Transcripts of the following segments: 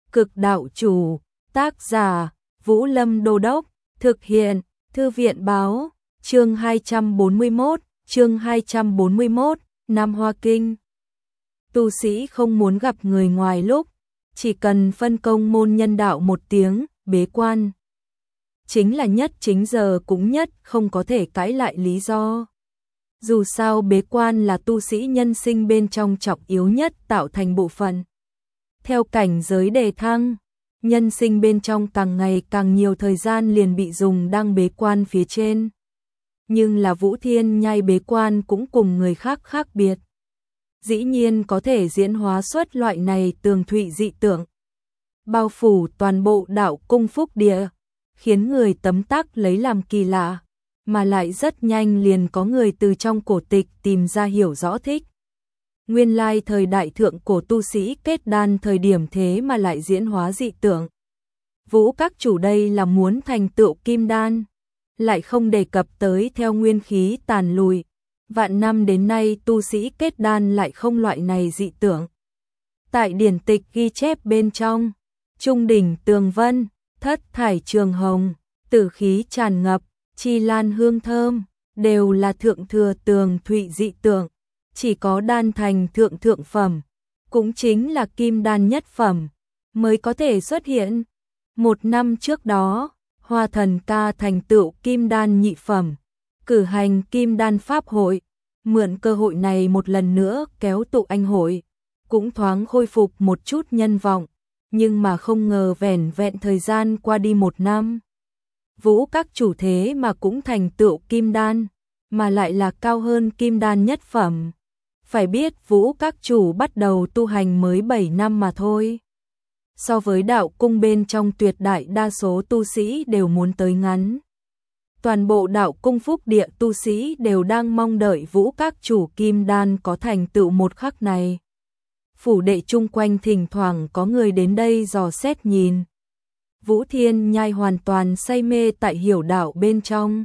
Cực đạo chủ, tác giả, Vũ Lâm Đô Đốc, thực hiện, Thư viện báo, chương 241, Nam Hoa Kinh. Tu sĩ không muốn gặp người ngoài lúc, chỉ cần phân công môn nhân đạo một tiếng, bế quan. Chính là nhất chính giờ cũng nhất không có thể cãi lại lý do. Dù sao bế quan là tu sĩ nhân sinh bên trong trọng yếu nhất tạo thành bộ phận. Theo cảnh giới đề thăng, nhân sinh bên trong càng ngày càng nhiều thời gian liền bị dùng đang bế quan phía trên. Nhưng là Vũ Thiên Nhai bế quan cũng cùng người khác khác biệt. Dĩ nhiên có thể diễn hóa xuất loại này tường thụy dị tượng. Bao phủ toàn bộ đạo cung phúc địa, khiến người tấm tắc lấy làm kỳ lạ, mà lại rất nhanh liền có người từ trong cổ tịch tìm ra hiểu rõ thích. Nguyên lai thời đại thượng cổ tu sĩ kết đan thời điểm thế mà lại diễn hóa dị tượng. Vũ các chủ đây là muốn thành tựu kim đan, lại không đề cập tới theo nguyên khí tàn lùi. Vạn năm đến nay tu sĩ kết đan lại không loại này dị tượng. Tại điển tịch ghi chép bên trong, trung đỉnh tường vân, thất thải trường hồng, tử khí tràn ngập, chi lan hương thơm, đều là thượng thừa tường thụy dị tượng. Chỉ có đan thành thượng phẩm, cũng chính là kim đan nhất phẩm, mới có thể xuất hiện. Một năm trước đó, Hoa Thần Ca thành tựu kim đan nhị phẩm, cử hành kim đan pháp hội, mượn cơ hội này một lần nữa kéo tụ anh hội, cũng thoáng khôi phục một chút nhân vọng, nhưng mà không ngờ vẻn vẹn thời gian qua đi một năm. Vũ các chủ thế mà cũng thành tựu kim đan, mà lại là cao hơn kim đan nhất phẩm. Phải biết Vũ các chủ bắt đầu tu hành mới 7 năm mà thôi. So với đạo cung bên trong tuyệt đại đa số tu sĩ đều muốn tới ngắn. Toàn bộ đạo cung phúc địa tu sĩ đều đang mong đợi Vũ các chủ kim đan có thành tựu một khắc này. Phủ đệ chung quanh thỉnh thoảng có người đến đây dò xét nhìn. Vũ Thiên Nhai hoàn toàn say mê tại hiểu đạo bên trong.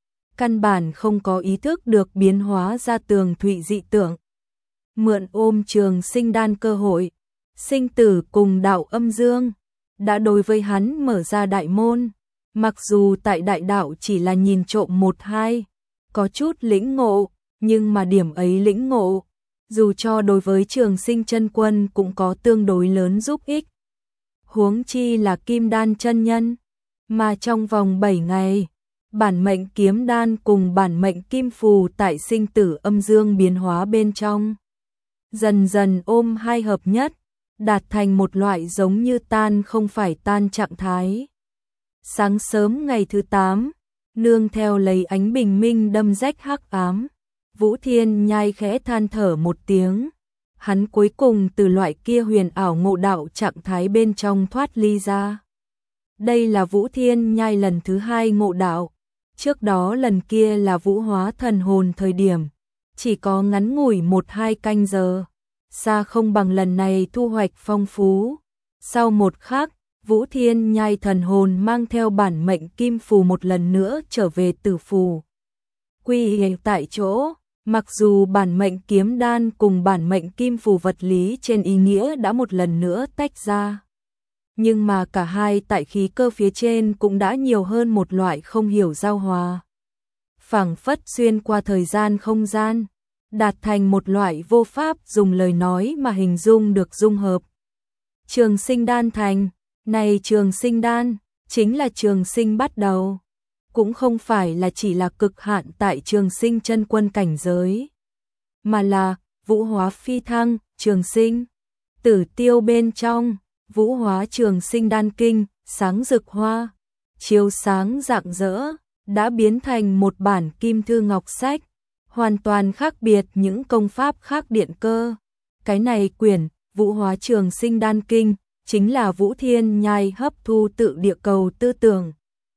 Căn bản không có ý thức được biến hóa ra tường thụy dị tượng. Mượn ôm trường sinh đan cơ hội, sinh tử cùng đạo âm dương, đã đối với hắn mở ra đại môn. Mặc dù tại đại đạo chỉ là nhìn trộm một hai, có chút lĩnh ngộ, nhưng mà điểm ấy lĩnh ngộ, dù cho đối với Trường Sinh chân quân cũng có tương đối lớn giúp ích. Huống chi là kim đan chân nhân, mà trong vòng 7 ngày, bản mệnh kiếm đan cùng bản mệnh kim phù tại sinh tử âm dương biến hóa bên trong. Dần dần ôm hai hợp nhất, đạt thành một loại giống như tan không phải tan trạng thái. Sáng sớm ngày thứ 8, nương theo lấy ánh bình minh đâm rách hắc ám, Vũ Thiên Nhai khẽ than thở một tiếng. Hắn cuối cùng từ loại kia huyền ảo ngộ đạo trạng thái bên trong thoát ly ra. Đây là Vũ Thiên Nhai lần thứ 2 ngộ đạo. Trước đó lần kia là vũ hóa thần hồn thời điểm, chỉ có ngắn ngủi 1-2 canh giờ, xa không bằng lần này thu hoạch phong phú. Sau một khắc, Vũ Thiên Nhai thần hồn mang theo bản mệnh kim phù một lần nữa trở về tử phù. Quy hiện tại chỗ, mặc dù bản mệnh kiếm đan cùng bản mệnh kim phù vật lý trên ý nghĩa đã một lần nữa tách ra. Nhưng mà cả hai tại khí cơ phía trên cũng đã nhiều hơn một loại không hiểu giao hòa. Phảng phất xuyên qua thời gian không gian, đạt thành một loại vô pháp dùng lời nói mà hình dung được dung hợp. Trường sinh đan thành, này trường sinh đan, chính là trường sinh bắt đầu. Cũng không phải là chỉ là cực hạn tại Trường Sinh chân quân cảnh giới, mà là vũ hóa phi thăng, trường sinh. Tử tiêu bên trong, vũ hóa trường sinh đan kinh, sáng rực hoa, chiếu sáng rạng rỡ, đã biến thành một bản kim thư ngọc sách, hoàn toàn khác biệt những công pháp khác điện cơ. Cái này quyển, vũ hóa trường sinh đan kinh, chính là Vũ Thiên Nhai hấp thu tự địa cầu tư tưởng.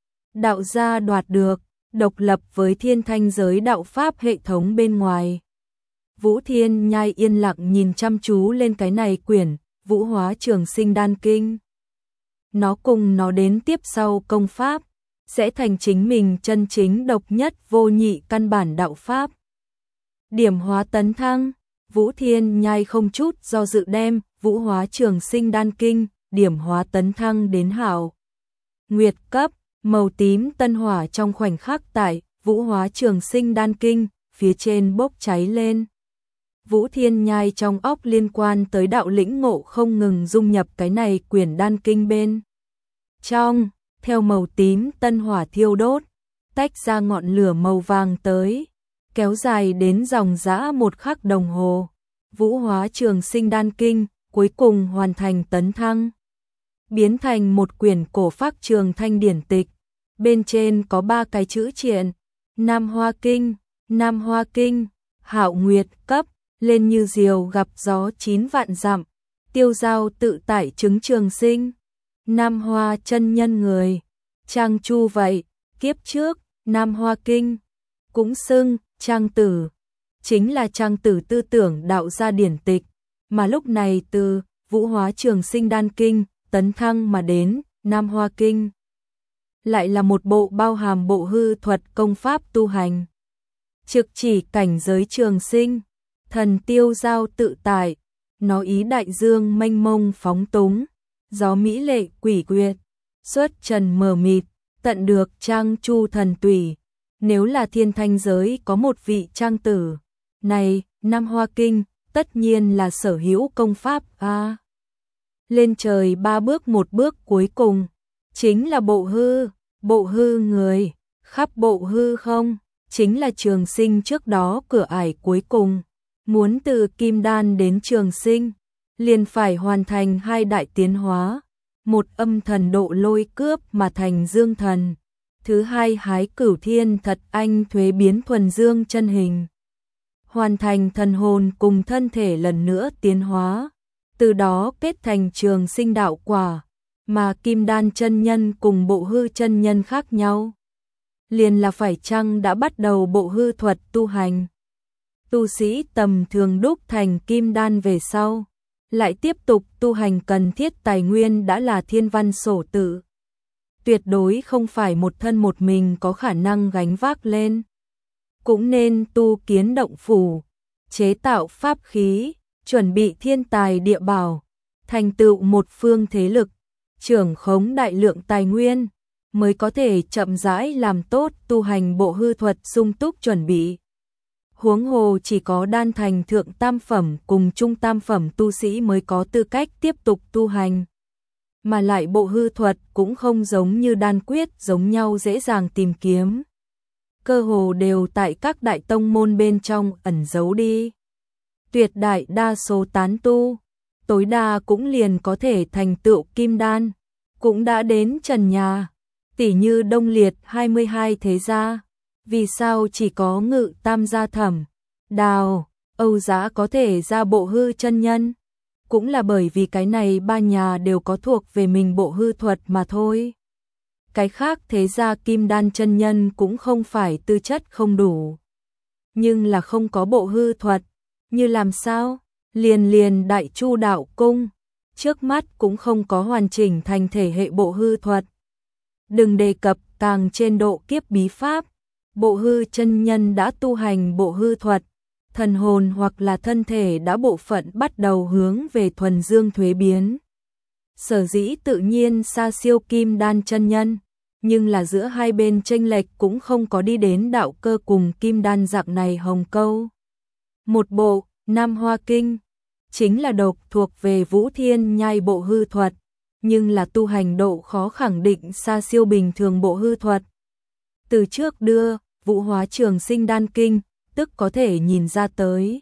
Đạo gia đoạt được, độc lập với thiên thanh giới đạo pháp hệ thống bên ngoài. Vũ Thiên Nhai yên lặng nhìn chăm chú lên cái này quyển, vũ hóa trường sinh đan kinh. Nó cùng nó đến tiếp sau công pháp, sẽ thành chính mình chân chính độc nhất vô nhị căn bản đạo pháp. Điểm hóa tấn thăng, Vũ Thiên Nhai không chút do dự đem vũ hóa trường sinh đan kinh điểm hóa tấn thăng đến hảo nguyệt cấp, màu tím tân hỏa trong khoảnh khắc tại Vũ Hóa Trường Sinh Đan Kinh, phía trên bốc cháy lên. Vũ Thiên Nhai trong óc liên quan tới đạo lĩnh ngộ không ngừng dung nhập cái này quyển đan kinh bên trong, theo màu tím tân hỏa thiêu đốt, tách ra ngọn lửa màu vàng tới, kéo dài đến dòng dã 1 khắc đồng hồ. Vũ Hóa Trường Sinh Đan Kinh cuối cùng hoàn thành tấn thăng, biến thành một quyển cổ phác trường thanh điển tịch. Bên trên có 3 cái chữ triện: Nam Hoa Kinh, Nam Hoa Kinh, hạo nguyệt cấp, lên như diều gặp gió 9 vạn dặm, tiêu giao tự tại chứng trường sinh. Nam Hoa chân nhân người, Trang Chu vậy, kiếp trước, Nam Hoa Kinh, cũng xưng Trang Tử, chính là Trang Tử tư tưởng đạo gia điển tịch, mà lúc này từ Vũ Hóa Trường Sinh Đan Kinh, tấn thăng mà đến Nam Hoa Kinh. Lại là một bộ bao hàm bộ hư thuật công pháp tu hành, trực chỉ cảnh giới trường sinh, thần tiêu giao tự tại, nó ý đại dương mênh mông phóng túng, gió mỹ lệ quỷ quyệt, xuất trần mờ mịt, tận được Trang Chu thần tùy. Nếu là thiên thanh giới có một vị Trang Tử, này, Nam Hoa Kinh, tất nhiên là sở hữu công pháp lên trời 3 bước, một bước cuối cùng, chính là bộ hư người, khắp bộ hư không, chính là trường sinh trước đó cửa ải cuối cùng. Muốn từ kim đan đến trường sinh, liền phải hoàn thành 2 đại tiến hóa, một âm thần độ lôi cướp mà thành dương thần, thứ hai hái cửu thiên thật anh thuế biến thuần dương chân hình, hoàn thành thần hồn cùng thân thể lần nữa tiến hóa, từ đó kết thành trường sinh đạo quả. Mà kim đan chân nhân cùng bộ hư chân nhân khác nhau, liền là phải chăng đã bắt đầu bộ hư thuật tu hành. Tu sĩ tầm thường đúc thành kim đan về sau, lại tiếp tục tu hành cần thiết tài nguyên đã là thiên văn sổ tự, tuyệt đối không phải một thân một mình có khả năng gánh vác lên. Cũng nên tu kiến động phủ, chế tạo pháp khí, chuẩn bị thiên tài địa bảo, thành tựu một phương thế lực, trưởng khống đại lượng tài nguyên, mới có thể chậm rãi làm tốt tu hành bộ hư thuật sung túc chuẩn bị. Huống hồ chỉ có đan thành thượng tam phẩm cùng trung tam phẩm tu sĩ mới có tư cách tiếp tục tu hành. Mà lại bộ hư thuật cũng không giống như đan quyết giống nhau dễ dàng tìm kiếm. Cơ hồ đều tại các đại tông môn bên trong ẩn giấu đi. Tuyệt đại đa số tán tu, tối đa cũng liền có thể thành tựu kim đan, cũng đã đến trần nhà, tỉ như Đông Liệt 22 thế gia. Vì sao chỉ có Ngự Tam gia Thẩm, Đào, Âu Giá có thể ra bộ hư chân nhân? Cũng là bởi vì cái này 3 nhà đều có thuộc về mình bộ hư thuật mà thôi. Cái khác thế gia kim đan chân nhân cũng không phải tư chất không đủ, nhưng là không có bộ hư thuật, như làm sao? Liền Đại Chu đạo cung, trước mắt cũng không có hoàn chỉnh thành thể hệ bộ hư thuật. Đừng đề cập càng trên độ kiếp bí pháp, bộ hư chân nhân đã tu hành bộ hư thuật, thần hồn hoặc là thân thể đã bộ phận bắt đầu hướng về thuần dương thuế biến. Sở dĩ tự nhiên xa siêu kim đan chân nhân, nhưng là giữa hai bên chênh lệch cũng không có đi đến đạo cơ cùng kim đan dạng này hồng câu. Một bộ, Nam Hoa Kinh, chính là độc thuộc về Vũ Thiên Nhai bộ hư thuật, nhưng là tu hành độ khó khẳng định xa siêu bình thường bộ hư thuật. Từ trước đưa, Vũ Hóa Trường Sinh Đan Kinh, tức có thể nhìn ra tới.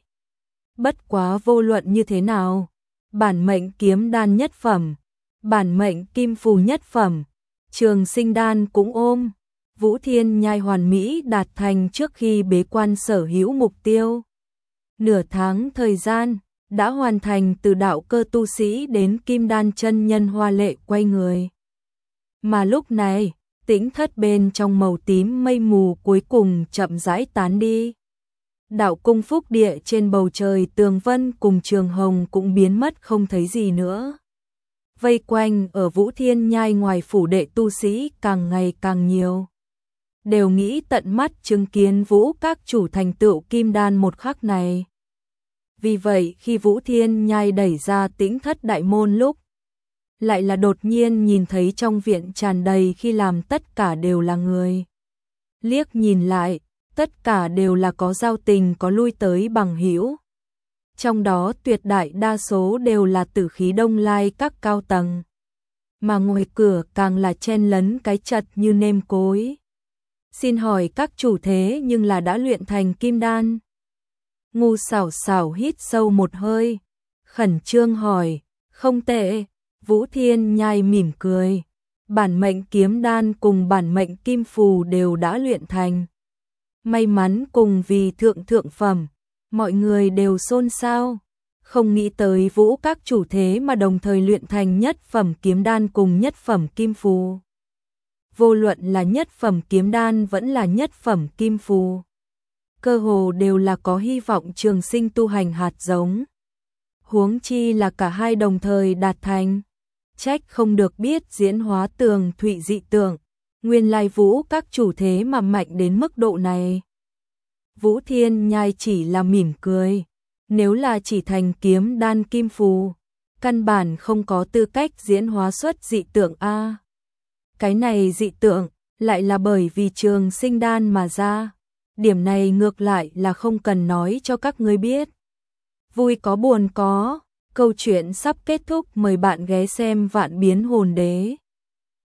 Bất quá vô luận như thế nào, bản mệnh kiếm đan nhất phẩm, bản mệnh kim phù nhất phẩm, Trường Sinh Đan cũng ôm, Vũ Thiên Nhai hoàn mỹ đạt thành trước khi bế quan sở hữu mục tiêu. Nửa tháng thời gian, đã hoàn thành từ đạo cơ tu sĩ đến kim đan chân nhân hoa lệ quay người. Mà lúc này, tĩnh thất bên trong màu tím mây mù cuối cùng chậm rãi tán đi. Đạo cung phúc địa trên bầu trời tường vân cùng trường hồng cũng biến mất không thấy gì nữa. Vây quanh ở Vũ Thiên Nhai ngoài phủ đệ tu sĩ càng ngày càng nhiều. Đều nghĩ tận mắt chứng kiến Vũ các chủ thành tựu kim đan một khắc này. Vì vậy khi Vũ Thiên Nhai đẩy ra tĩnh thất đại môn lúc, lại là đột nhiên nhìn thấy trong viện tràn đầy khi làm tất cả đều là người. Liếc nhìn lại, tất cả đều là có giao tình có lui tới bằng hữu. Trong đó tuyệt đại đa số đều là tử khí Đông Lai các cao tầng. Mà ngoài cửa càng là chen lấn cái chật như nêm cối. Xin hỏi các chủ thế nhưng là đã luyện thành kim đan. Ngu xảo xảo hít sâu một hơi, khẩn trương hỏi, không tệ. Vũ Thiên Nhai mỉm cười, bản mệnh kiếm đan cùng bản mệnh kim phù đều đã luyện thành. May mắn cùng vì thượng phẩm, mọi người đều xôn xao, không nghĩ tới Vũ các chủ thế mà đồng thời luyện thành nhất phẩm kiếm đan cùng nhất phẩm kim phù. Vô luận là nhất phẩm kiếm đan vẫn là nhất phẩm kim phù, cơ hồ đều là có hy vọng trường sinh tu hành hạt giống. Huống chi là cả hai đồng thời đạt thành, trách không được biết diễn hóa tường thụy dị tượng, nguyên lai Vũ các chủ thế mà mạnh đến mức độ này. Vũ Thiên Nhai chỉ là mỉm cười, nếu là chỉ thành kiếm đan kim phù, căn bản không có tư cách diễn hóa xuất dị tượng a. Cái này dị tượng lại là bởi vì trường sinh đan mà ra, điểm này ngược lại là không cần nói cho các ngươi biết. Vui có buồn có, câu chuyện sắp kết thúc, mời bạn ghé xem Vạn Biến Hồn Đế.